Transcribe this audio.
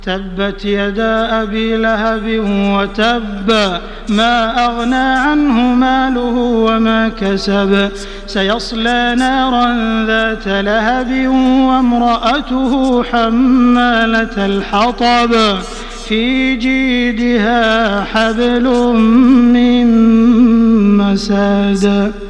تبت يدا أبي لهب وتب ما أغنى عنه ماله وما كسب سيصلى نارا ذات لهب وامرأته حمالة الحطب في جيدها حبل من مسد.